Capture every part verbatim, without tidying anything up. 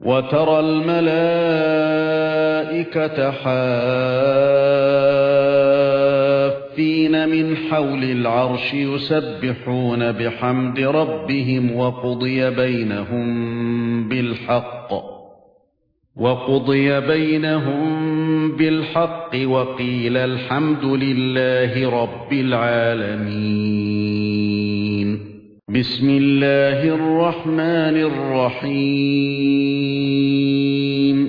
وترى الملائكة حافين من حول العرش يسبحون بحمد ربهم وقضي بينهم بالحق وقضي بينهم بالحق وقيل الحمد لله رب العالمين. بسم الله الرحمن الرحيم.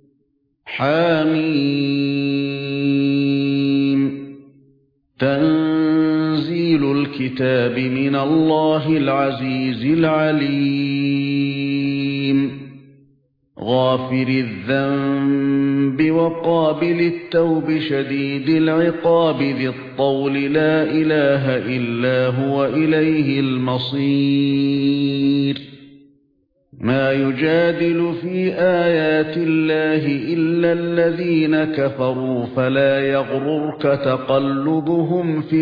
حميم. تنزيل الكتاب من الله العزيز العليم. غافر الذنب وقابل التوب شديد العقاب ذي الطول لا إله إلا هو إليه المصير. ما يجادل في آيات الله إلا الذين كفروا فلا يغررك تقلبهم في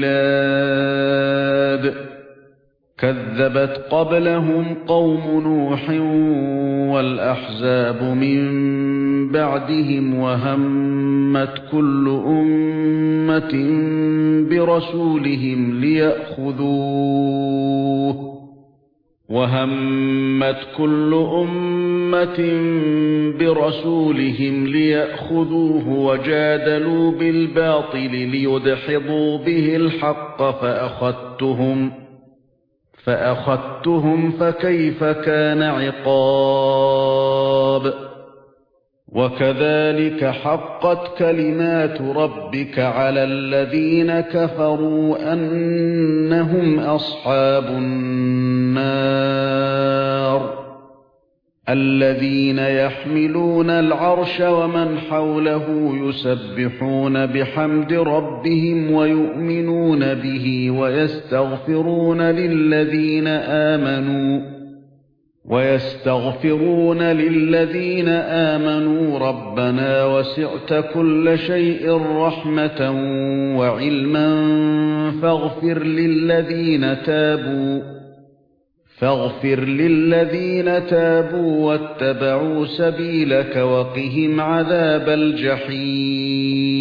البلاد. كذبت قبلهم قوم نوح والأحزاب من بعدهم وهمت كل أمة برسولهم ليأخذوه وهمت كل أمة برسولهم ليأخذوه وجادلوا بالباطل ليدحضوا به الحق فأخذتهم فأخذتهم فكيف كان عقاب. وكذلك حقت كلمات ربك على الذين كفروا أنهم أصحاب النار. الذين يحملون العرش ومن حوله يسبحون بحمد ربهم ويؤمنون به ويستغفرون للذين آمنوا ويستغفرون للذين آمنوا ربنا وسعت كل شيء رحمة وعلما فاغفر للذين تابوا فاغفر للذين تابوا واتبعوا سبيلك وقهم عذاب الجحيم.